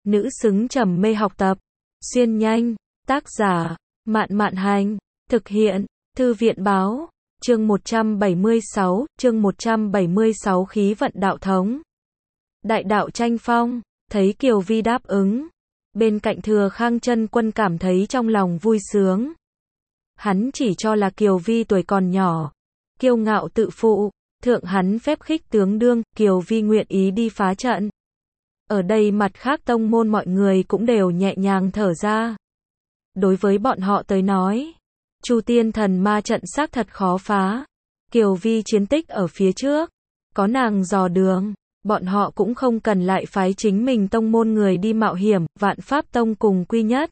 nữ xứng trầm mê học tập. Xuyên nhanh, tác giả, Mạn Mạn Hành, thực hiện, Thư viện Báo, chương 176, khí vận đạo thống. Đại đạo tranh phong, thấy Kiều Vi đáp ứng. Bên cạnh Thừa Khang Chân Quân cảm thấy trong lòng vui sướng. Hắn chỉ cho là Kiều Vi tuổi còn nhỏ, kiêu ngạo tự phụ, thượng hắn phép khích tướng đương, Kiều Vi nguyện ý đi phá trận. Ở đây mặt khác tông môn mọi người cũng đều nhẹ nhàng thở ra. Đối với bọn họ tới nói, Chu Tiên Thần Ma trận xác thật khó phá. Kiều Vi chiến tích ở phía trước, có nàng dò đường, bọn họ cũng không cần lại phái chính mình tông môn người đi mạo hiểm. Vạn Pháp Tông cùng Quy Nhất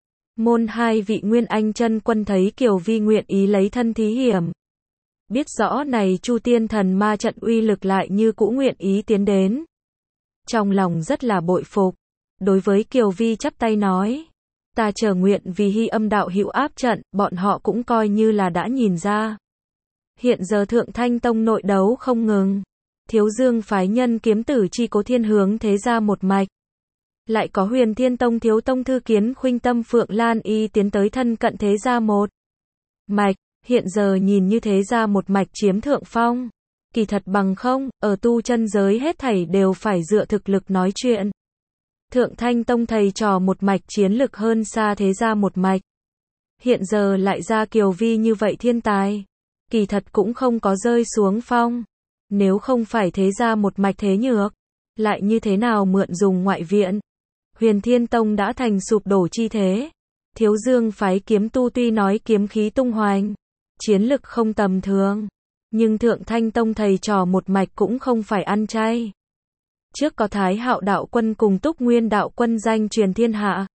môn hai vị Nguyên Anh chân quân thấy Kiều Vi nguyện ý lấy thân thí hiểm, biết rõ này Chu Tiên Thần Ma trận uy lực lại như cũ nguyện ý tiến đến, trong lòng rất là bội phục. Đối với Kiều Vi chắp tay nói, ta chờ nguyện vì Hy Âm đạo hữu áp trận. Bọn họ cũng coi như là đã nhìn ra. Hiện giờ Thượng Thanh Tông nội đấu không ngừng, Thiếu Dương phái nhân kiếm tử Chi Cố Thiên hướng thế gia một mạch, lại có Huyền Thiên Tông thiếu tông thư Kiến Khuynh Tâm Phượng Lan Y tiến tới thân cận thế gia một mạch. Hiện giờ nhìn như thế gia một mạch chiếm thượng phong, kỳ thật bằng không, ở tu chân giới hết thảy đều phải dựa thực lực nói chuyện. Thượng Thanh Tông thầy trò một mạch chiến lực hơn xa thế gia một mạch. Hiện giờ lại ra Kiều Vi như vậy thiên tài, kỳ thật cũng không có rơi xuống phong. Nếu không phải thế gia một mạch thế nhược, lại như thế nào mượn dùng ngoại viện. Huyền Thiên Tông đã thành sụp đổ chi thế. Thiếu Dương phái kiếm tu tuy nói kiếm khí tung hoành, chiến lực không tầm thường, nhưng Thượng Thanh Tông thầy trò một mạch cũng không phải ăn chay. Trước có Thái Hạo đạo quân cùng Túc Nguyên đạo quân danh truyền thiên hạ,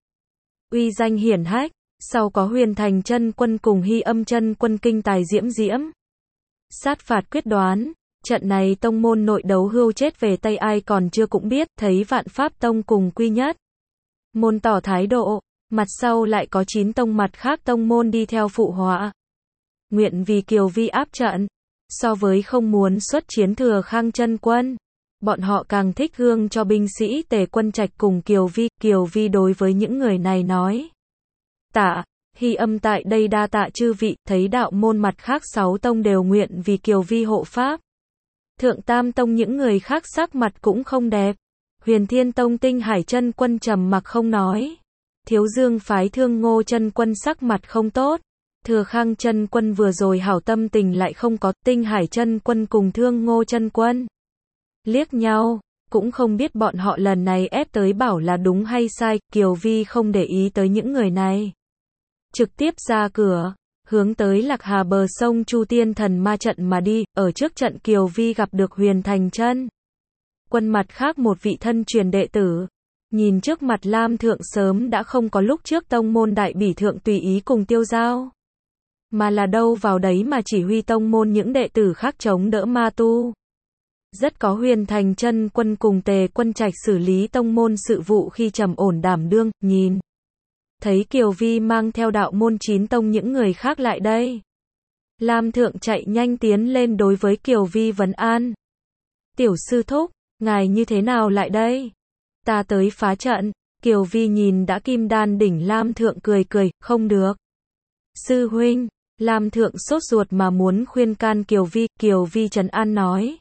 uy danh hiển hách, sau có Huyền Thành chân quân cùng Hy Âm chân quân kinh tài diễm diễm, sát phạt quyết đoán. Trận này tông môn nội đấu hưu chết về Tây ai còn chưa cũng biết. Thấy Vạn Pháp Tông cùng Quy Nhất môn tỏ thái độ, mặt sau lại có 9 tông mặt khác tông môn đi theo phụ họa, nguyện vì Kiều Vi áp trận. So với không muốn xuất chiến Thừa Khang chân quân, bọn họ càng thích gương cho binh sĩ Tề Quân Trạch cùng Kiều Vi. Kiều Vi đối với những người này nói, tạ, Hy Âm tại đây đa tạ chư vị. Thấy đạo môn mặt khác 6 tông đều nguyện vì Kiều Vi hộ pháp, Thượng Tam Tông những người khác sắc mặt cũng không đẹp. Huyền Thiên Tông Tinh Hải chân quân trầm mặc không nói. Thiếu Dương phái Thương Ngô chân quân sắc mặt không tốt. Thừa Khang chân quân vừa rồi hảo tâm tình lại không có. Tinh Hải chân quân cùng Thương Ngô chân quân liếc nhau, cũng không biết bọn họ lần này ép tới bảo là đúng hay sai. Kiều Vi không để ý tới những người này, trực tiếp ra cửa, hướng tới Lạc Hà bờ sông Chu Tiên Thần Ma trận mà đi. Ở trước trận Kiều Vi gặp được Huyền Thành chân quân mặt khác một vị thân truyền đệ tử. Nhìn trước mặt Lam Thượng sớm đã không có lúc trước tông môn đại bỉ thượng tùy ý cùng tiêu giao, mà là đâu vào đấy mà chỉ huy tông môn những đệ tử khác chống đỡ ma tu. Rất có Huyền Thành chân quân cùng Tề Quân Trạch xử lý tông môn sự vụ khi trầm ổn đảm đương. Nhìn thấy Kiều Vi mang theo đạo môn 9 tông những người khác lại đây, Lam Thượng chạy nhanh tiến lên đối với Kiều Vi vấn an. Tiểu sư thúc, ngài như thế nào lại đây? Ta tới phá trận. Kiều Vi nhìn đã kim đan đỉnh Lam Thượng cười cười, không được. Sư huynh, Lam Thượng sốt ruột mà muốn khuyên can Kiều Vi. Kiều Vi trấn an nói,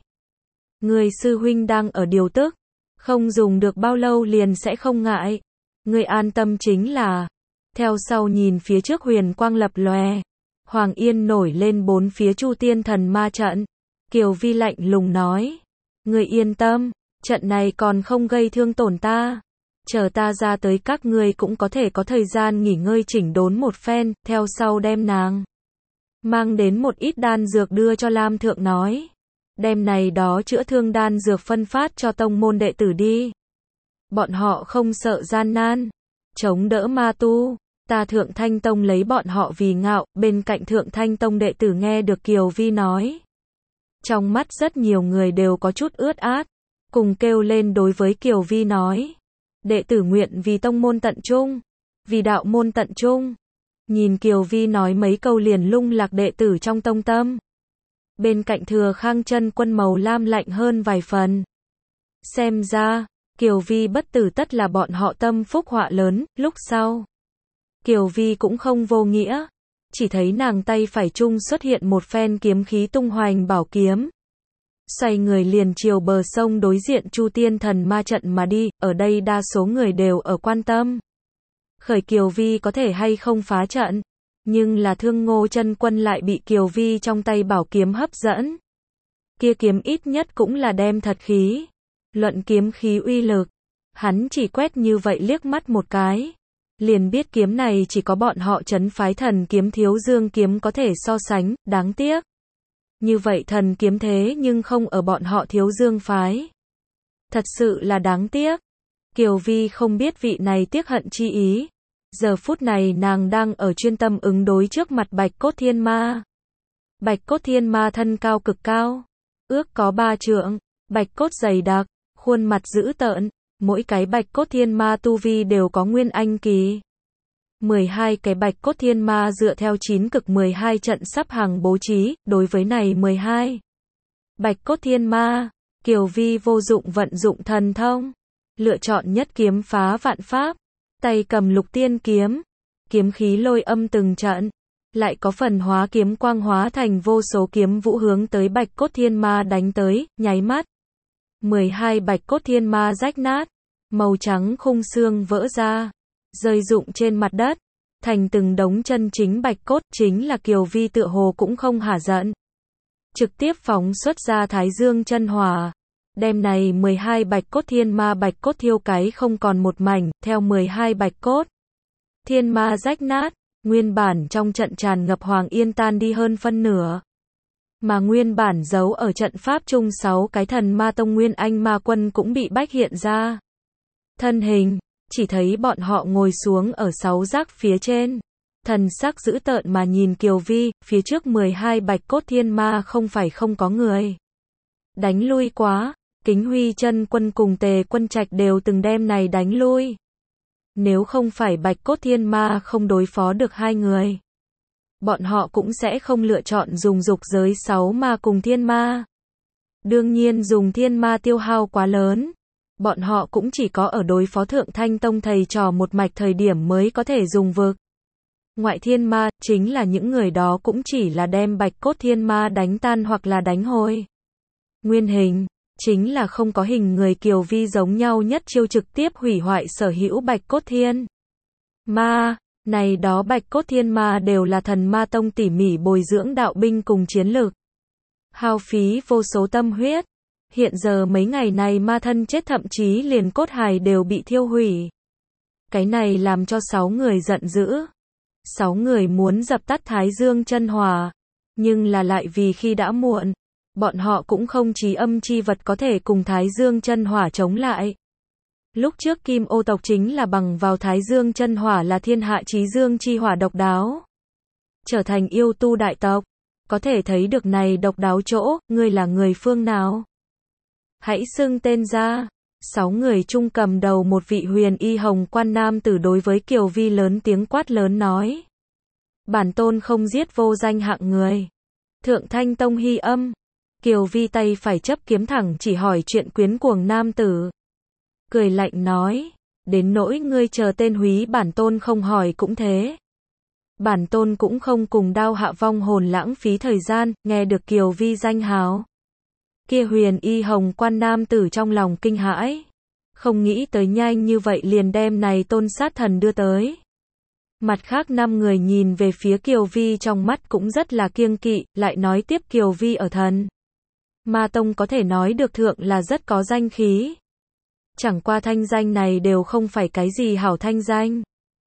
người sư huynh đang ở điều tức, không dùng được bao lâu liền sẽ không ngại. Người an tâm chính là. Theo sau nhìn phía trước huyền quang lập lòe, Hoàng Yên nổi lên bốn phía Chu Tiên Thần Ma trận. Kiều Vi lạnh lùng nói, người yên tâm, trận này còn không gây thương tổn ta. Chờ ta ra tới các ngươi cũng có thể có thời gian nghỉ ngơi chỉnh đốn một phen. Theo sau đem nàng mang đến một ít đan dược đưa cho Lam Thượng nói, đem này đó chữa thương đan dược phân phát cho tông môn đệ tử đi. Bọn họ không sợ gian nan, chống đỡ ma tu. Ta Thượng Thanh Tông lấy bọn họ vì ngạo. Bên cạnh Thượng Thanh Tông đệ tử nghe được Kiều Vi nói, trong mắt rất nhiều người đều có chút ướt át, cùng kêu lên đối với Kiều Vi nói, đệ tử nguyện vì tông môn tận trung, vì đạo môn tận trung. Nhìn Kiều Vi nói mấy câu liền lung lạc đệ tử trong tông tâm. Bên cạnh Thừa Khang chân quân màu lam lạnh hơn vài phần. Xem ra, Kiều Vi bất tử tất là bọn họ tâm phúc họa lớn, lúc sau. Kiều Vi cũng không vô nghĩa, chỉ thấy nàng tay phải trung xuất hiện một phen kiếm khí tung hoành bảo kiếm. Xoay người liền chiều bờ sông đối diện Chu Tiên Thần Ma trận mà đi, ở đây đa số người đều ở quan tâm. Khởi Kiều Vi có thể hay không phá trận, nhưng là Thương Ngô Chân Quân lại bị Kiều Vi trong tay bảo kiếm hấp dẫn. Kia kiếm ít nhất cũng là đem thật khí. Luận kiếm khí uy lực, hắn chỉ quét như vậy liếc mắt một cái, liền biết kiếm này chỉ có bọn họ trấn phái thần kiếm Thiếu Dương kiếm có thể so sánh, đáng tiếc. Như vậy thần kiếm thế nhưng không ở bọn họ Thiếu Dương phái. Thật sự là đáng tiếc. Kiều Vi không biết vị này tiếc hận chi ý. Giờ phút này nàng đang ở chuyên tâm ứng đối trước mặt Bạch Cốt Thiên Ma. Bạch Cốt Thiên Ma thân cao cực cao, ước có 3 trượng, bạch cốt dày đặc, khuôn mặt dữ tợn, mỗi cái Bạch Cốt Thiên Ma tu vi đều có nguyên anh kỳ. 12 cái Bạch Cốt Thiên Ma dựa theo 9 cực 12 trận sắp hàng bố trí, đối với này 12 Bạch Cốt Thiên Ma, Kiều Vi vô dụng vận dụng thần thông, lựa chọn nhất kiếm phá vạn pháp, tay cầm Lục Tiên kiếm, kiếm khí lôi âm từng trận, lại có phần hóa kiếm quang hóa thành vô số kiếm vũ hướng tới Bạch Cốt Thiên Ma đánh tới, nháy mắt. 12 Bạch Cốt Thiên Ma rách nát, màu trắng khung xương vỡ ra, rơi rụng trên mặt đất, thành từng đống chân chính bạch cốt, chính là Kiều Vi tựa hồ cũng không hả giận. Trực tiếp phóng xuất ra Thái Dương chân hỏa, đem này 12 Bạch Cốt Thiên Ma bạch cốt thiêu cái không còn một mảnh, theo 12 Bạch Cốt Thiên Ma rách nát, nguyên bản trong trận tràn ngập Hoàng Yên tan đi hơn phân nửa. Mà nguyên bản giấu ở trận pháp chung 6 cái Thần Ma Tông Nguyên Anh Ma Quân cũng bị bách hiện ra. Thân hình, chỉ thấy bọn họ ngồi xuống ở 6 giác phía trên. Thần sắc dữ tợn mà nhìn Kiều Vi, phía trước 12 Bạch Cốt Thiên Ma không phải không có người. Đánh lui quá, Kính Huy Chân Quân cùng Tề Quân Trạch đều từng đem này đánh lui. Nếu không phải Bạch Cốt Thiên Ma không đối phó được hai người, bọn họ cũng sẽ không lựa chọn dùng dục giới 6 ma cùng thiên ma. Đương nhiên dùng thiên ma tiêu hao quá lớn, bọn họ cũng chỉ có ở đối phó Thượng Thanh Tông thầy trò một mạch thời điểm mới có thể dùng vực. Ngoại thiên ma, chính là những người đó cũng chỉ là đem Bạch Cốt Thiên Ma đánh tan hoặc là đánh hồi. Nguyên hình, chính là không có hình người Kiều Vi giống nhau nhất chiêu trực tiếp hủy hoại sở hữu Bạch Cốt Thiên Ma. Này đó Bạch Cốt Thiên Ma đều là Thần Ma Tông tỉ mỉ bồi dưỡng đạo binh cùng chiến lực, hao phí vô số tâm huyết. Hiện giờ mấy ngày này ma thân chết, thậm chí liền cốt hài đều bị thiêu hủy. Cái này làm cho 6 người giận dữ. 6 người muốn dập tắt Thái Dương chân hỏa, nhưng là lại vì khi đã muộn, bọn họ cũng không chí âm chi vật có thể cùng Thái Dương chân hỏa chống lại. Lúc trước Kim Ô tộc chính là bằng vào Thái Dương chân hỏa là thiên hạ chí dương chi hỏa độc đáo, trở thành yêu tu đại tộc. Có thể thấy được này độc đáo chỗ, ngươi là người phương nào? Hãy xưng tên ra. 6 người chung cầm đầu một vị huyền y hồng quan nam tử đối với Kiều Vi lớn tiếng quát lớn nói: bản tôn không giết vô danh hạng người. Thượng Thanh Tông Hy Âm. Kiều Vi tay phải chấp kiếm thẳng chỉ hỏi chuyện quyến cuồng nam tử, cười lạnh nói: đến nỗi ngươi chờ tên húy bản tôn không hỏi cũng thế. Bản tôn cũng không cùng Đao Hạ vong hồn lãng phí thời gian. Nghe được Kiều Vi danh hào, kia huyền y hồng quan nam tử trong lòng kinh hãi, không nghĩ tới nhanh như vậy liền đem này tôn sát thần đưa tới. Mặt khác 5 người nhìn về phía Kiều Vi trong mắt cũng rất là kiêng kỵ, lại nói tiếp Kiều Vi ở Thần Ma Tông có thể nói được thượng là rất có danh khí. Chẳng qua thanh danh này đều không phải cái gì hảo thanh danh,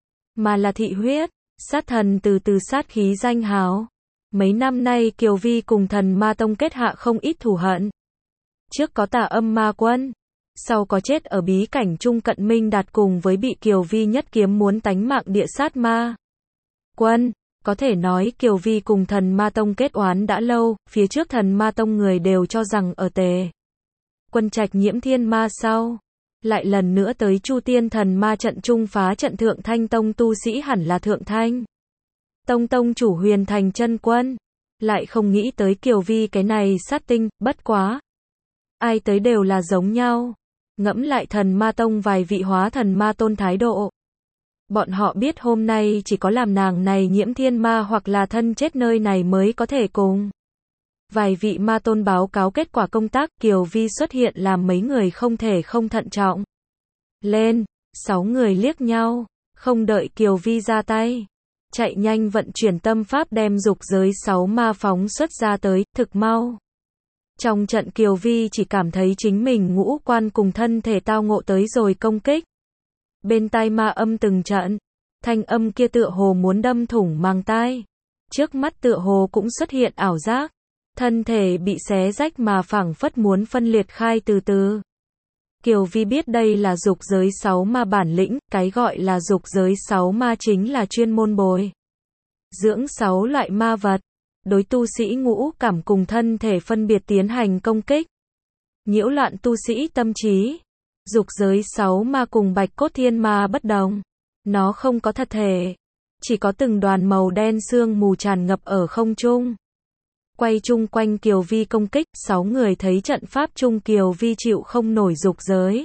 mà là thị huyết, sát thần từ từ sát khí danh hào. Mấy năm nay Kiều Vi cùng Thần Ma Tông kết hạ không ít thù hận. Trước có Tà Âm Ma Quân, sau có chết ở bí cảnh Trung Cận Minh Đạt cùng với bị Kiều Vi nhất kiếm muốn tánh mạng Địa Sát Ma Quân. Có thể nói Kiều Vi cùng Thần Ma Tông kết oán đã lâu, phía trước Thần Ma Tông người đều cho rằng ở Tề Quân Trạch nhiễm thiên ma sau, lại lần nữa tới Chu Tiên Thần Ma trận trung phá trận Thượng Thanh Tông tu sĩ hẳn là Thượng Thanh Tông tông chủ Huyền Thành Chân Quân, lại không nghĩ tới Kiều Vi cái này sát tinh. Bất quá ai tới đều là giống nhau, ngẫm lại thần ma tông vài vị hóa thần ma tôn thái độ. Bọn họ biết hôm nay chỉ có làm nàng này nhiễm thiên ma hoặc là thân chết nơi này mới có thể cùng vài vị ma tôn báo cáo kết quả công tác. Kiều Vi xuất hiện làm mấy người không thể không thận trọng. Lên, 6 người liếc nhau, không đợi Kiều Vi ra tay, chạy nhanh vận chuyển tâm pháp đem dục giới 6 ma phóng xuất ra tới, thực mau. Trong trận Kiều Vi chỉ cảm thấy chính mình ngũ quan cùng thân thể tao ngộ tới rồi công kích. Bên tai ma âm từng trận, thanh âm kia tựa hồ muốn đâm thủng màng tai. Trước mắt tựa hồ cũng xuất hiện ảo giác, thân thể bị xé rách mà phảng phất muốn phân liệt khai từ từ. Kiều Vi biết đây là dục giới 6 ma bản lĩnh, cái gọi là dục giới 6 ma chính là chuyên môn bồi dưỡng 6 loại ma vật, đối tu sĩ ngũ cảm cùng thân thể phân biệt tiến hành công kích, nhiễu loạn tu sĩ tâm trí. Dục giới 6 ma cùng Bạch Cốt Thiên Ma bất đồng, nó không có thật thể, chỉ có từng đoàn màu đen sương mù tràn ngập ở không trung, quay chung quanh Kiều Vi công kích. 6 người thấy trận pháp chung Kiều Vi chịu không nổi dục giới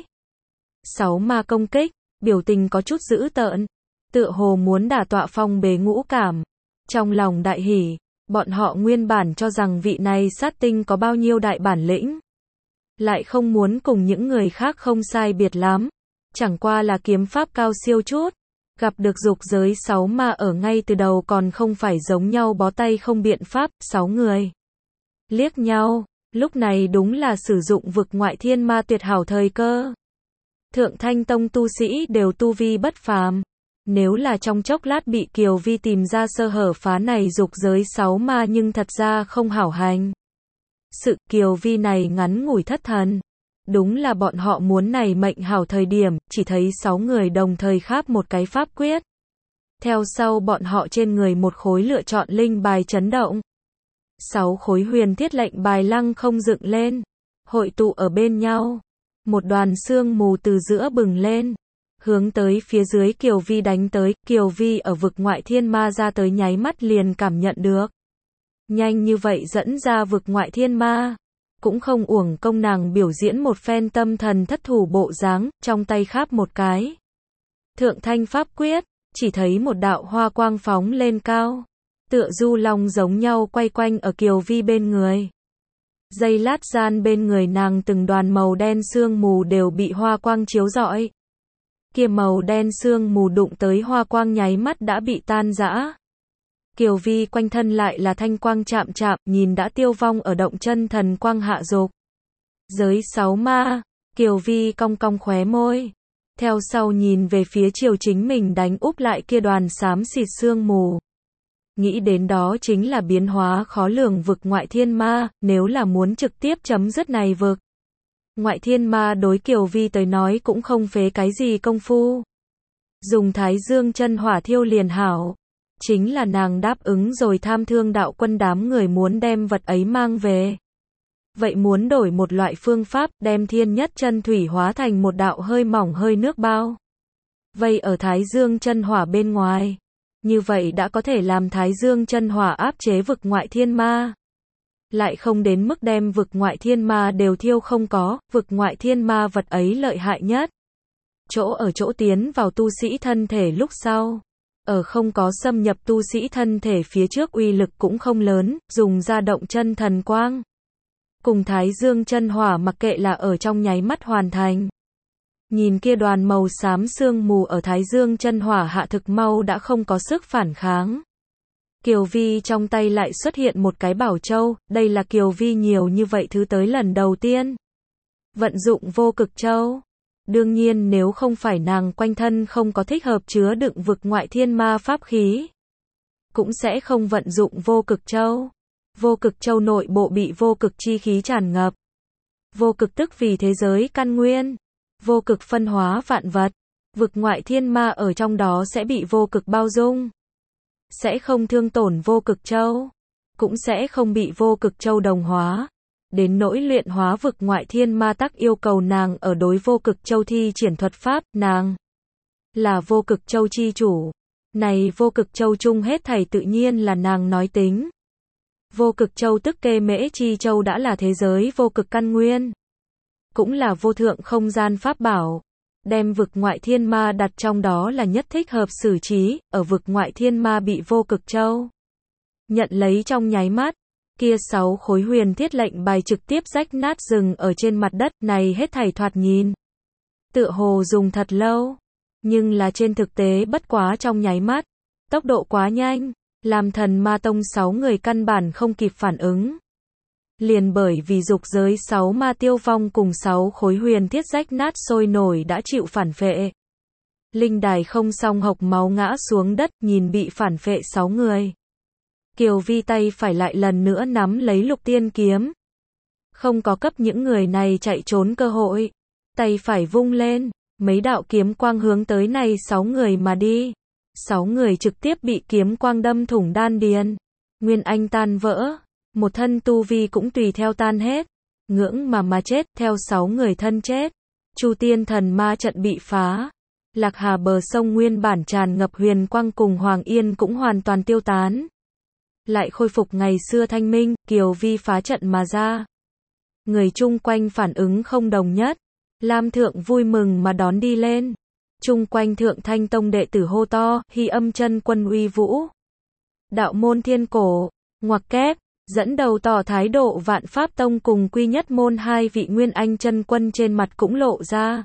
6 ma công kích, biểu tình có chút dữ tợn, tựa hồ muốn đả tọa phong bế ngũ cảm. Trong lòng đại hỉ, bọn họ nguyên bản cho rằng vị này sát tinh có bao nhiêu đại bản lĩnh, lại không muốn cùng những người khác không sai biệt lắm, chẳng qua là kiếm pháp cao siêu chút. Gặp được dục giới 6 ma ở ngay từ đầu còn không phải giống nhau bó tay không biện pháp. 6 người liếc nhau, lúc này đúng là sử dụng vực ngoại thiên ma tuyệt hảo thời cơ. Thượng Thanh Tông tu sĩ đều tu vi bất phàm, nếu là trong chốc lát bị Kiều Vi tìm ra sơ hở phá này dục giới 6 ma nhưng thật ra không hảo hành. Sự Kiều Vi này ngắn ngủi thất thần, đúng là bọn họ muốn này mệnh hảo thời điểm. Chỉ thấy 6 người đồng thời kháp một cái pháp quyết, theo sau bọn họ trên người một khối lựa chọn linh bài chấn động, 6 khối huyền thiết lệnh bài lăng không dựng lên, hội tụ ở bên nhau, một đoàn sương mù từ giữa bừng lên, hướng tới phía dưới Kiều Vi đánh tới. Kiều Vi ở vực ngoại thiên ma ra tới nháy mắt liền cảm nhận được, nhanh như vậy dẫn ra vực ngoại thiên ma, cũng không uổng công nàng biểu diễn một phen tâm thần thất thủ bộ dáng. Trong tay kháp một cái thượng thanh pháp quyết, chỉ thấy một đạo hoa quang phóng lên cao, tựa du long giống nhau quay quanh ở Kiều Vi bên người. Giây lát gian bên người nàng từng đoàn màu đen sương mù đều bị hoa quang chiếu rọi. Kia màu đen sương mù đụng tới hoa quang nháy mắt đã bị tan rã. Kiều Vi quanh thân lại là thanh quang chạm chạm, nhìn đã tiêu vong ở động chân thần quang hạ dục giới 6 ma. Kiều Vi cong cong khóe môi, theo sau nhìn về phía chiều chính mình đánh úp lại kia đoàn xám xịt sương mù. Nghĩ đến đó chính là biến hóa khó lường vực ngoại thiên ma, nếu là muốn trực tiếp chấm dứt này vực ngoại thiên ma đối Kiều Vi tới nói cũng không phế cái gì công phu. Dùng Thái Dương chân hỏa thiêu liền hảo. Chính là nàng đáp ứng rồi Tham Thương đạo quân đám người muốn đem vật ấy mang về. Vậy muốn đổi một loại phương pháp, đem thiên nhất chân thủy hóa thành một đạo hơi mỏng hơi nước bao vây ở Thái Dương chân hỏa bên ngoài. Như vậy đã có thể làm Thái Dương chân hỏa áp chế vực ngoại thiên ma. Lại không đến mức đem vực ngoại thiên ma đều thiêu không có. Vực ngoại thiên ma vật ấy lợi hại nhất chỗ ở chỗ tiến vào tu sĩ thân thể lúc sau. Ở không có xâm nhập tu sĩ thân thể phía trước uy lực cũng không lớn, dùng ra động chân thần quang cùng Thái Dương chân hỏa mặc kệ là ở trong nháy mắt hoàn thành. Nhìn kia đoàn màu xám sương mù ở Thái Dương chân hỏa hạ thực mau đã không có sức phản kháng. Kiều Vi trong tay lại xuất hiện một cái bảo châu, đây là Kiều Vi nhiều như vậy thứ tới lần đầu tiên vận dụng vô cực châu. Đương nhiên nếu không phải nàng quanh thân không có thích hợp chứa đựng vực ngoại thiên ma pháp khí, cũng sẽ không vận dụng vô cực châu. Vô cực châu nội bộ bị vô cực chi khí tràn ngập. Vô cực tức vì thế giới căn nguyên. Vô cực phân hóa vạn vật. Vực ngoại thiên ma ở trong đó sẽ bị vô cực bao dung. Sẽ không thương tổn vô cực châu. Cũng sẽ không bị vô cực châu đồng hóa. Đến nỗi luyện hóa vực ngoại thiên ma tắc yêu cầu nàng ở đối vô cực châu thi triển thuật pháp. Nàng là vô cực châu chi chủ. Này vô cực châu chung hết thảy tự nhiên là nàng nói tính. Vô cực châu tức Kê Mễ Chi Châu đã là thế giới vô cực căn nguyên. cũng là vô thượng không gian pháp bảo. Đem vực ngoại thiên ma đặt trong đó là nhất thích hợp xử trí, ở vực ngoại thiên ma bị vô cực châu nhận lấy trong nháy mắt, kia 6 khối huyền thiết lệnh bài trực tiếp rách nát rừng ở trên mặt đất, này hết thảy thoạt nhìn tựa hồ dùng thật lâu, nhưng là trên thực tế bất quá trong nháy mắt, tốc độ quá nhanh, làm thần ma tông 6 người căn bản không kịp phản ứng. Liền bởi vì dục giới 6 ma tiêu vong cùng 6 khối huyền thiết rách nát sôi nổi đã chịu phản phệ. Linh đài không xong hộc máu ngã xuống đất, nhìn bị phản phệ 6 người. Kiều Vi tay phải lại lần nữa nắm lấy lục tiên kiếm. Không có cấp những người này chạy trốn cơ hội. Tay phải vung lên, mấy đạo kiếm quang hướng tới này 6 người mà đi. 6 người trực tiếp bị kiếm quang đâm thủng đan điền. Nguyên anh tan vỡ, một thân tu vi cũng tùy theo tan hết. Ngưỡng mà chết, theo 6 người thân chết. Chu Tiên Thần Ma trận bị phá. Lạc Hà bờ sông nguyên bản tràn ngập huyền quang cùng Hoàng Yên cũng hoàn toàn tiêu tán. Lại khôi phục ngày xưa thanh minh, Kiều Vi phá trận mà ra. Người chung quanh phản ứng không đồng nhất. Lam Thượng vui mừng mà đón đi lên. Chung quanh Thượng Thanh Tông đệ tử hô to, Hy Âm Chân Quân uy vũ. Đạo môn Thiên Cổ, ngoặc kép, dẫn đầu tỏ thái độ Vạn Pháp Tông cùng Quy Nhất Môn 2 vị Nguyên Anh Chân Quân trên mặt cũng lộ ra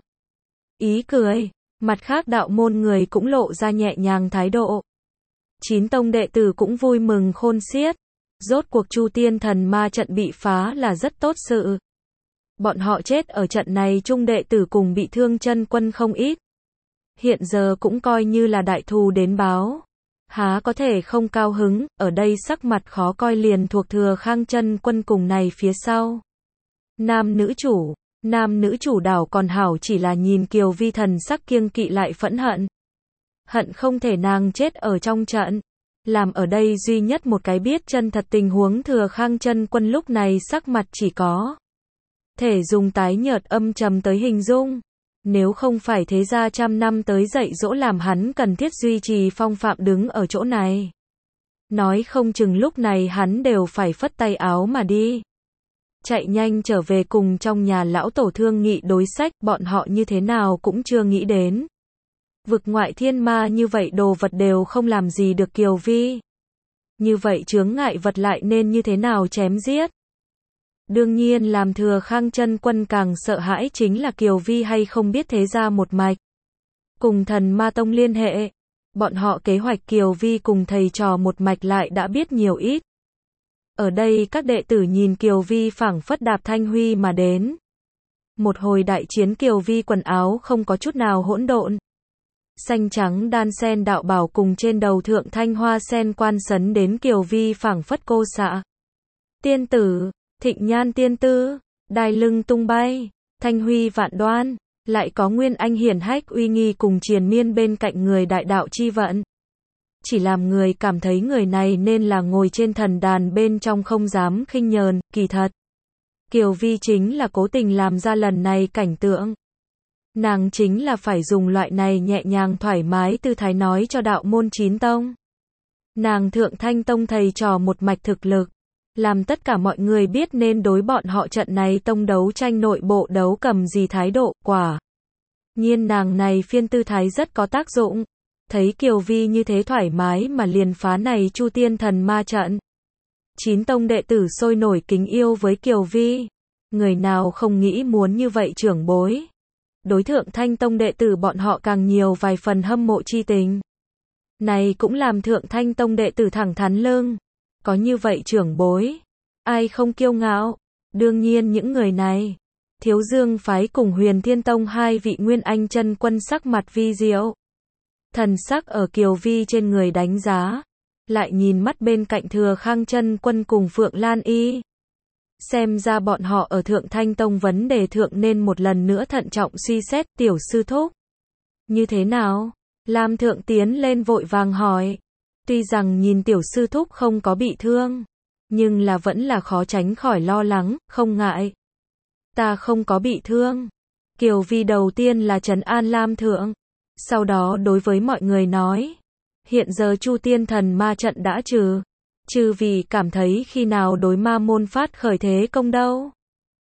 ý cười, mặt khác đạo môn người cũng lộ ra nhẹ nhàng thái độ. 9 tông đệ tử cũng vui mừng khôn xiết. Rốt cuộc Chu Tiên Thần Ma trận bị phá là rất tốt sự. Bọn họ chết ở trận này chung đệ tử cùng bị thương chân quân không ít. Hiện giờ cũng coi như là đại thù đến báo. Há có thể không cao hứng, ở đây sắc mặt khó coi liền thuộc Thừa Khang chân quân cùng này phía sau. Nam nữ chủ đảo còn hảo chỉ là nhìn Kiều Vi thần sắc kiêng kỵ lại phẫn hận. Hận không thể nàng chết ở trong trận. Làm ở đây duy nhất một cái biết chân thật tình huống Thừa Khang chân quân lúc này sắc mặt chỉ có thể dùng tái nhợt âm trầm tới hình dung. Nếu không phải thế ra trăm năm tới dạy dỗ làm hắn cần thiết duy trì phong phạm đứng ở chỗ này. Nói không chừng lúc này hắn đều phải phất tay áo mà đi. Chạy nhanh trở về cùng trong nhà lão tổ thương nghị đối sách, bọn họ như thế nào cũng chưa nghĩ đến. Vực ngoại thiên ma như vậy đồ vật đều không làm gì được Kiều Vi. Như vậy chướng ngại vật lại nên như thế nào chém giết. Đương nhiên làm Thừa Khang chân quân càng sợ hãi chính là Kiều Vi hay không biết thế ra một mạch. Cùng thần ma tông liên hệ. Bọn họ kế hoạch Kiều Vi cùng thầy trò một mạch lại đã biết nhiều ít. Ở đây các đệ tử nhìn Kiều Vi phảng phất đạp thanh huy mà đến. Một hồi đại chiến Kiều Vi quần áo không có chút nào hỗn độn. Xanh trắng đan sen đạo bảo cùng trên đầu thượng thanh hoa sen quan sấn đến Kiều Vi phảng phất cô xạ. Tiên tử, thịnh nhan tiên tư, đai lưng tung bay, thanh huy vạn đoan, lại có Nguyên Anh hiển hách uy nghi cùng triền miên bên cạnh người đại đạo chi vận. Chỉ làm người cảm thấy người này nên là ngồi trên thần đàn bên trong không dám khinh nhờn, kỳ thật. Kiều Vi chính là cố tình làm ra lần này cảnh tượng. Nàng chính là phải dùng loại này nhẹ nhàng thoải mái tư thái nói cho đạo môn 9 tông. Nàng Thượng Thanh Tông thầy trò một mạch thực lực. Làm tất cả mọi người biết nên đối bọn họ trận này tông đấu tranh nội bộ đấu cầm gì thái độ, quả. Nhiên nàng này phiên tư thái rất có tác dụng. Thấy Kiều Vi như thế thoải mái mà liền phá này Chu Tiên Thần Ma trận. 9 tông đệ tử sôi nổi kính yêu với Kiều Vi. Người nào không nghĩ muốn như vậy trưởng bối. Đối Thượng Thanh Tông đệ tử bọn họ càng nhiều vài phần hâm mộ chi tình. Này cũng làm Thượng Thanh Tông đệ tử thẳng thắn lưng. Có như vậy trưởng bối, ai không kiêu ngạo, đương nhiên những người này. Thiếu Dương phái cùng Huyền Thiên Tông 2 vị Nguyên Anh chân quân sắc mặt vi diệu. Thần sắc ở Kiều Vi trên người đánh giá, lại nhìn mắt bên cạnh Thừa Khang chân quân cùng Phượng Lan Y. Xem ra bọn họ ở Thượng Thanh Tông vấn đề thượng nên một lần nữa thận trọng suy xét. Tiểu sư thúc. Như thế nào? Lam Thượng tiến lên vội vàng hỏi. Tuy rằng nhìn tiểu sư thúc không có bị thương, nhưng là vẫn là khó tránh khỏi lo lắng, không ngại. Ta không có bị thương. Kiều Vi đầu tiên là trấn an Lam Thượng, sau đó đối với mọi người nói, hiện giờ Chu Tiên Thần Ma trận đã trừ, chư vị cảm thấy khi nào đối ma môn phát khởi thế công đâu.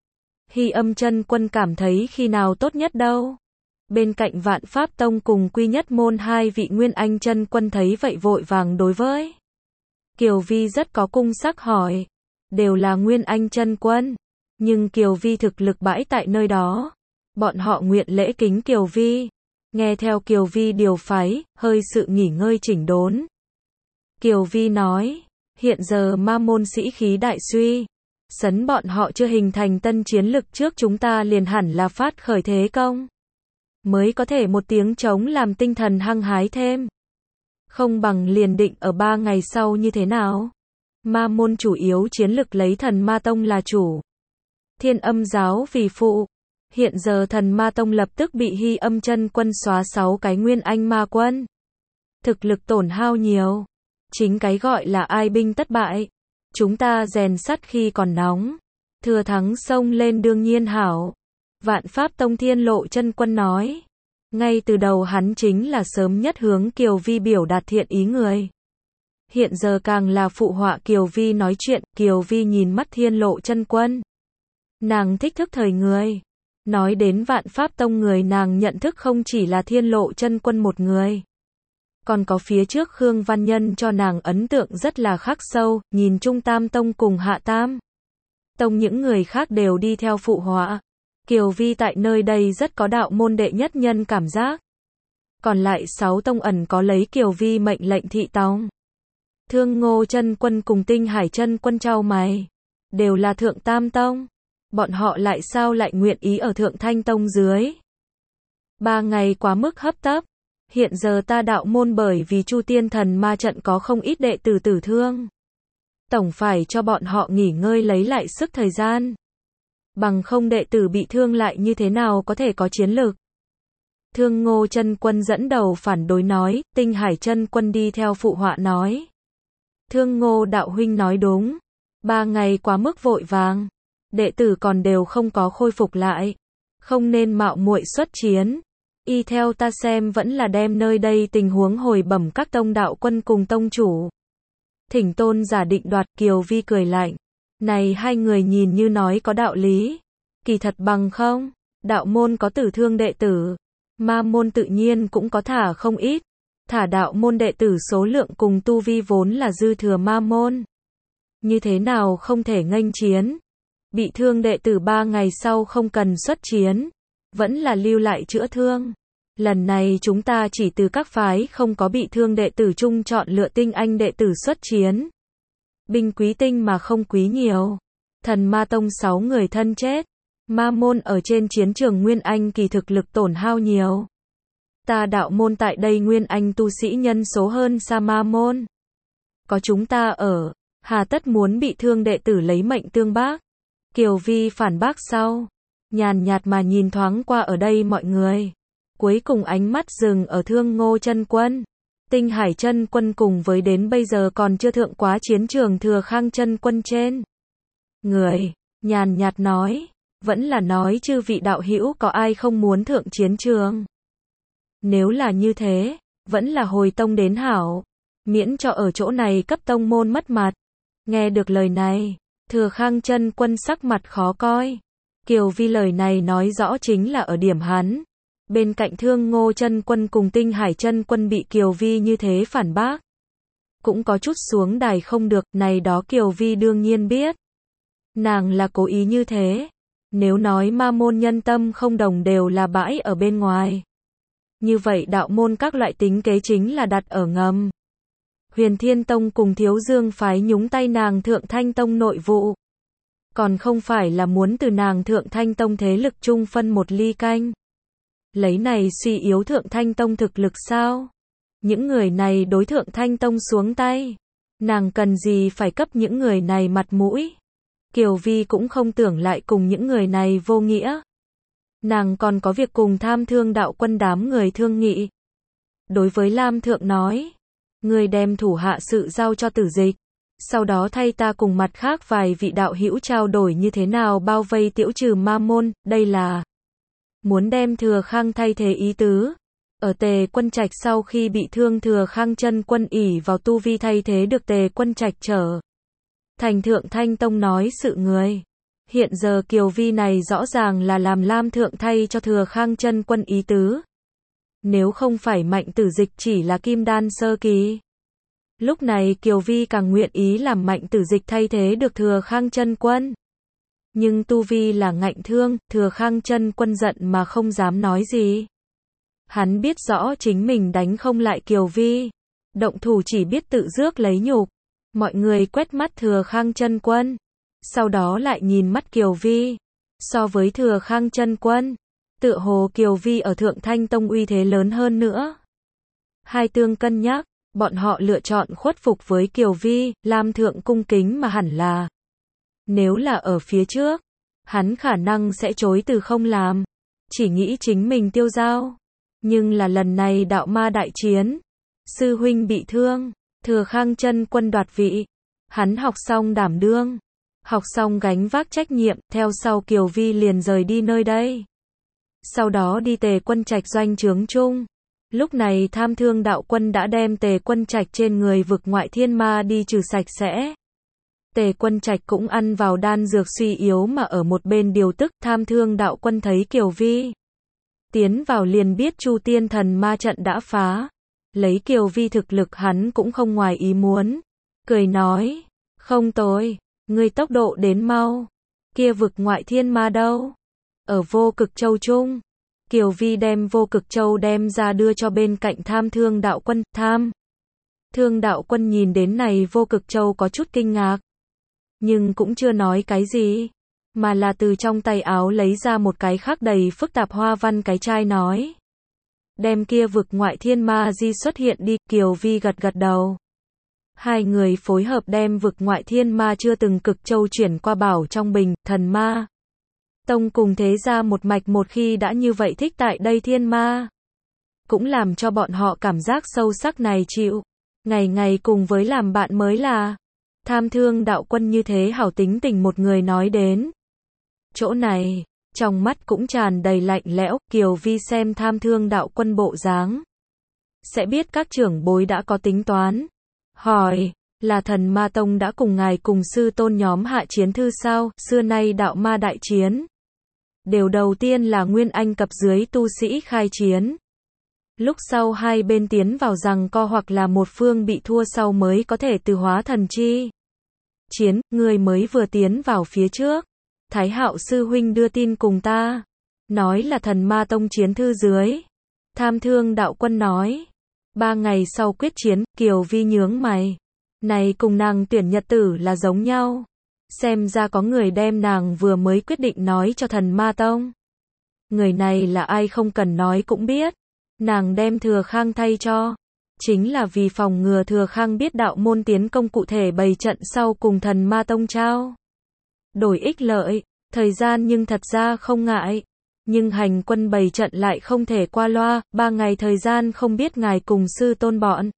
Hy Âm Chân Quân cảm thấy khi nào tốt nhất đâu? Bên cạnh Vạn Pháp Tông cùng Quy Nhất Môn hai vị Nguyên Anh Chân Quân thấy vậy vội vàng đối với Kiều Vi rất có cung sắc hỏi. Đều là Nguyên Anh Chân Quân, nhưng Kiều Vi thực lực bãi tại nơi đó. Bọn họ nguyện lễ kính Kiều Vi, nghe theo Kiều Vi điều phái, hơi sự nghỉ ngơi chỉnh đốn. Kiều Vi nói, hiện giờ ma môn sĩ khí đại suy, sấn bọn họ chưa hình thành tân chiến lực trước chúng ta liền hẳn là phát khởi thế công. Mới có thể một tiếng trống làm tinh thần hăng hái thêm. Không bằng liền định ở 3 ngày sau như thế nào? Ma môn chủ yếu chiến lực lấy Thần Ma Tông là chủ. Thiên Âm giáo vì phụ. Hiện giờ Thần Ma Tông lập tức bị Hy Âm Chân Quân xóa 6 cái Nguyên Anh ma quân. Thực lực tổn hao nhiều. Chính cái gọi là ai binh tất bại. Chúng ta rèn sắt khi còn nóng. Thừa thắng xông lên đương nhiên hảo. Vạn Pháp Tông Thiên Lộ Chân Quân nói. Ngay từ đầu hắn chính là sớm nhất hướng Kiều Vi biểu đạt thiện ý người. Hiện giờ càng là phụ họa Kiều Vi nói chuyện, Kiều Vi nhìn mắt Thiên Lộ Chân Quân. Nàng thích thức thời người. Nói đến Vạn Pháp Tông người nàng nhận thức không chỉ là Thiên Lộ Chân Quân một người. Còn có phía trước Khương Văn Nhân cho nàng ấn tượng rất là khắc sâu, nhìn Trung Tam Tông cùng Hạ Tam Tông những người khác đều đi theo phụ họa. Kiều Vi tại nơi đây rất có đạo môn đệ nhất nhân cảm giác. Còn lại 6 tông ẩn có lấy Kiều Vi mệnh lệnh thị tông. Thương Ngô Chân Quân cùng Tinh Hải Chân Quân chau mày. Đều là Thượng Tam Tông. Bọn họ lại sao lại nguyện ý ở Thượng Thanh Tông dưới? 3 ngày quá mức hấp tấp. Hiện giờ ta đạo môn bởi vì Chu Tiên Thần Ma trận có không ít đệ tử tử thương. Tổng phải cho bọn họ nghỉ ngơi lấy lại sức thời gian. Bằng không đệ tử bị thương lại như thế nào có thể có chiến lực. Thương Ngô Chân Quân dẫn đầu phản đối nói, Tinh Hải Chân Quân đi theo phụ họa nói. Thương Ngô đạo huynh nói đúng. 3 ngày quá mức vội vàng. Đệ tử còn đều không có khôi phục lại. Không nên mạo muội xuất chiến. Y theo ta xem vẫn là đem nơi đây tình huống hồi bẩm các tông đạo quân cùng tông chủ. Thỉnh tôn giả định đoạt. Kiều Vi cười lạnh. Này hai người nhìn như nói có đạo lý. Kỳ thật bằng không. Đạo môn có tử thương đệ tử. Ma môn tự nhiên cũng có thả không ít. Thả đạo môn đệ tử số lượng cùng tu vi vốn là dư thừa ma môn. Như thế nào không thể nghênh chiến. Bị thương đệ tử 3 ngày sau không cần xuất chiến. Vẫn là lưu lại chữa thương. Lần này chúng ta chỉ từ các phái không có bị thương đệ tử chung chọn lựa tinh anh đệ tử xuất chiến. Binh quý tinh mà không quý nhiều. Thần Ma Tông 6 người thân chết. Ma môn ở trên chiến trường Nguyên Anh kỳ thực lực tổn hao nhiều. Ta đạo môn tại đây Nguyên Anh tu sĩ nhân số hơn xa ma môn. Có chúng ta ở, hà tất muốn bị thương đệ tử lấy mệnh tương bác. Kiều Vi phản bác sau. Nhàn nhạt mà nhìn thoáng qua ở đây mọi người. Cuối cùng ánh mắt dừng ở Thương Ngô Chân Quân. Tinh Hải Chân Quân cùng với đến bây giờ còn chưa thượng quá chiến trường Thừa Khang Chân Quân trên. Người, nhàn nhạt nói. Vẫn là nói chư vị đạo hữu có ai không muốn thượng chiến trường. Nếu là như thế, vẫn là hồi tông đến hảo. Miễn cho ở chỗ này cấp tông môn mất mặt. Nghe được lời này, Thừa Khang Chân Quân sắc mặt khó coi. Kiều Vi lời này nói rõ chính là ở điểm hắn. Bên cạnh Thương Ngô Chân Quân cùng Tinh Hải Chân Quân bị Kiều Vi như thế phản bác. Cũng có chút xuống đài không được, này đó Kiều Vi đương nhiên biết. Nàng là cố ý như thế. Nếu nói ma môn nhân tâm không đồng đều là bãi ở bên ngoài. Như vậy đạo môn các loại tính kế chính là đặt ở ngầm. Huyền Thiên Tông cùng Thiếu Dương phái nhúng tay nàng Thượng Thanh Tông nội vụ. Còn không phải là muốn từ nàng Thượng Thanh Tông thế lực chung phân một ly canh. Lấy này suy yếu Thượng Thanh Tông thực lực sao? Những người này đối Thượng Thanh Tông xuống tay. Nàng cần gì phải cấp những người này mặt mũi? Kiều Vi cũng không tưởng lại cùng những người này vô nghĩa. Nàng còn có việc cùng Tham Thương đạo quân đám người thương nghị. Đối với Lam Thượng nói, người đem thủ hạ sự giao cho Tử Dịch, sau đó thay ta cùng mặt khác vài vị đạo hữu trao đổi như thế nào bao vây tiễu trừ ma môn, đây là muốn đem Thừa Khang thay thế ý tứ. Ở Tề Quân Trạch sau khi bị thương Thừa Khang Chân Quân ỷ vào tu vi thay thế được Tề Quân Trạch trở thành Thượng Thanh Tông nói sự người. Hiện giờ Kiều Vi này rõ ràng là làm Lam Thượng thay cho Thừa Khang Chân Quân ý tứ. Nếu không phải Mạnh Tử Dịch chỉ là kim đan sơ kỳ. Lúc này Kiều Vi càng nguyện ý làm Mạnh Tử Dịch thay thế được Thừa Khang Chân Quân. Nhưng tu vi là ngạnh thương, Thừa Khang Chân Quân giận mà không dám nói gì. Hắn biết rõ chính mình đánh không lại Kiều Vi. Động thủ chỉ biết tự rước lấy nhục. Mọi người quét mắt Thừa Khang Chân Quân. Sau đó lại nhìn mắt Kiều Vi. So với Thừa Khang Chân Quân, tựa hồ Kiều Vi ở Thượng Thanh Tông uy thế lớn hơn nữa. Hai tương cân nhắc, bọn họ lựa chọn khuất phục với Kiều Vi, Lam Thượng cung kính mà hẳn là. Nếu là ở phía trước, hắn khả năng sẽ chối từ không làm. Chỉ nghĩ chính mình tiêu dao. Nhưng là lần này đạo ma đại chiến. Sư huynh bị thương, Thừa Khang Chân Quân đoạt vị. Hắn học xong đảm đương. Học xong gánh vác trách nhiệm, theo sau Kiều Vi liền rời đi nơi đây. Sau đó đi Tề Quân Trạch doanh trướng chung. Lúc này Tham Thương đạo quân đã đem Tề Quân Trạch trên người vực ngoại thiên ma đi trừ sạch sẽ. Tề Quân Trạch cũng ăn vào đan dược suy yếu mà ở một bên điều tức. Tham Thương đạo quân thấy Kiều Vi tiến vào liền biết Chu Tiên Thần Ma trận đã phá. Lấy Kiều Vi thực lực hắn cũng không ngoài ý muốn. Cười nói, không tồi, ngươi tốc độ đến mau. Kia vực ngoại thiên ma đâu? Ở Vô Cực Châu chung. Kiều Vi đem Vô Cực Châu đem ra đưa cho bên cạnh Tham Thương đạo quân. Tham Thương đạo quân nhìn đến này Vô Cực Châu có chút kinh ngạc. Nhưng cũng chưa nói cái gì. Mà là từ trong tay áo lấy ra một cái khắc đầy phức tạp hoa văn cái chai nói. Đem kia vực ngoại thiên ma di xuất hiện đi. Kiều Vi gật gật đầu. Hai người phối hợp đem vực ngoại thiên ma chưa từng cực châu chuyển qua bảo trong bình. Thần ma Tông cùng thế gia một mạch một khi đã như vậy thích tại đây thiên ma. Cũng làm cho bọn họ cảm giác sâu sắc này chịu. Ngày ngày cùng với làm bạn mới là. Tham Thương đạo quân như thế hảo tính tình một người nói đến. Chỗ này, trong mắt cũng tràn đầy lạnh lẽo. Kiều Vi xem Tham Thương đạo quân bộ dáng. Sẽ biết các trưởng bối đã có tính toán. Hỏi, là Thần Ma Tông đã cùng ngài cùng sư tôn nhóm hạ chiến thư sao? Xưa nay đạo ma đại chiến. Đều đầu tiên là Nguyên Anh cấp dưới tu sĩ khai chiến. Lúc sau hai bên tiến vào giằng co hoặc là một phương bị thua sau mới có thể từ hóa thần chi. Chiến, người mới vừa tiến vào phía trước. Thái Hạo sư huynh đưa tin cùng ta. Nói là Thần Ma Tông chiến thư dưới. Tham Thương đạo quân nói. 3 ngày sau quyết chiến. Kiều Vi nhướng mày. Này cùng nàng tuyển nhật tử là giống nhau. Xem ra có người đem nàng vừa mới quyết định nói cho Thần Ma Tông. Người này là ai không cần nói cũng biết. Nàng đem Thừa Khang thay cho. Chính là vì phòng ngừa Thừa Khang biết đạo môn tiến công cụ thể bày trận sau cùng Thần Ma Tông trao. Đổi ích lợi, thời gian nhưng thật ra không ngại. Nhưng hành quân bày trận lại không thể qua loa. 3 ngày thời gian không biết ngài cùng sư tôn bọn.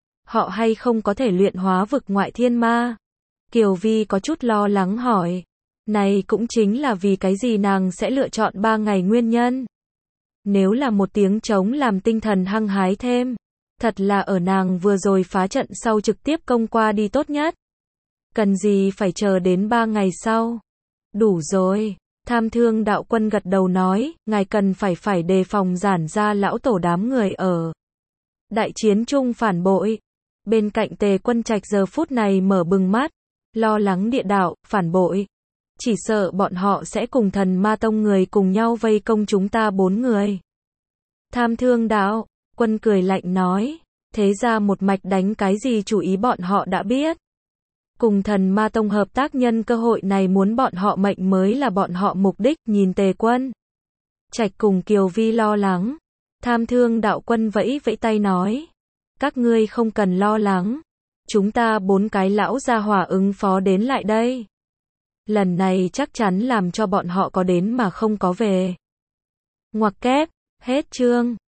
Họ hay không có thể luyện hóa vực ngoại thiên ma. Kiều Vi có chút lo lắng hỏi. Này cũng chính là vì cái gì nàng sẽ lựa chọn 3 ngày nguyên nhân. Nếu là một tiếng trống làm tinh thần hăng hái thêm. Thật là ở nàng vừa rồi phá trận sau trực tiếp công qua đi tốt nhất. Cần gì phải chờ đến 3 ngày sau. Đủ rồi. Tham Thương đạo quân gật đầu nói. Ngài cần phải đề phòng giản ra lão tổ đám người ở đại chiến chung phản bội. Bên cạnh Tề Quân Trạch giờ phút này mở bừng mắt. Lo lắng địa đạo, phản bội. Chỉ sợ bọn họ sẽ cùng Thần Ma Tông người cùng nhau vây công chúng ta 4 người. Tham Thương đạo quân cười lạnh nói. Thế ra một mạch đánh cái gì chủ ý bọn họ đã biết. Cùng Thần Ma Tông hợp tác nhân cơ hội này muốn bọn họ mệnh mới là bọn họ mục đích. Nhìn Tề Quân Trạch cùng Kiều Vi lo lắng. Tham Thương đạo quân vẫy vẫy tay nói. Các ngươi không cần lo lắng. Chúng ta 4 cái lão gia hỏa ứng phó đến lại đây. Lần này chắc chắn làm cho bọn họ có đến mà không có về. Ngoặc kép, hết chương.